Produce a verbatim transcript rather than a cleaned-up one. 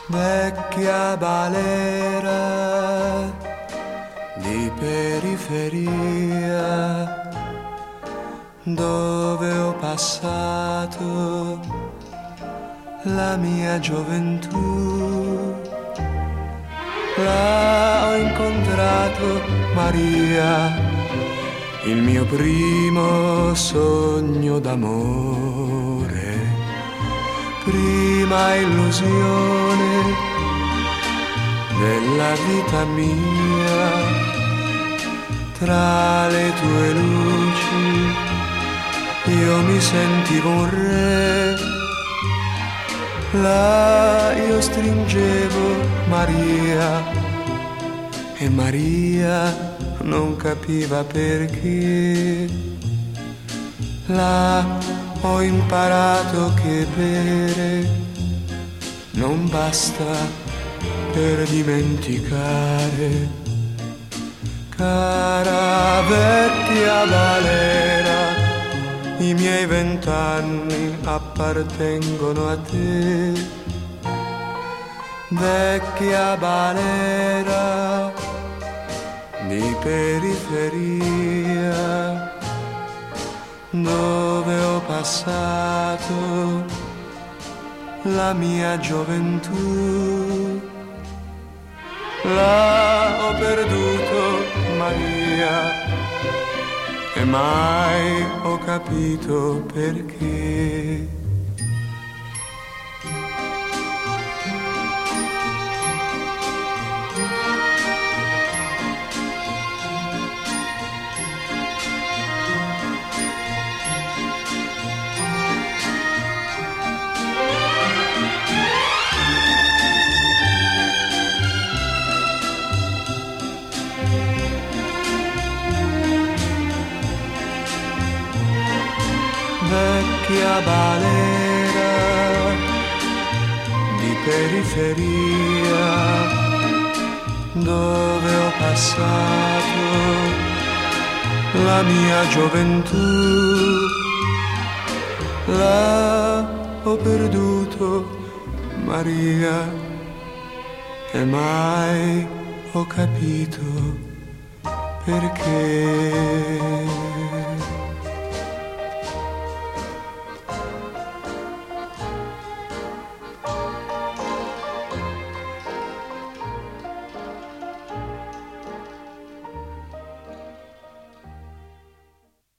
vecchia balera di periferia, dove ho passato la mia gioventù. Là ho incontrato Maria, il mio primo sogno d'amore, prima illusione della vita mia. Tra le tue luci io mi sentivo un re, là io stringevo Maria e Maria non capiva perché. Là ho imparato che bere non basta per dimenticare. Cara vecchia balera, i miei vent'anni appartengono a te. Vecchia balera di periferia, dove ho passato la mia gioventù. Là ho perduto Maria e mai ho capito perché. Vecchia balera di periferia, dove ho passato la mia gioventù. Là ho perduto Maria e mai ho capito perché.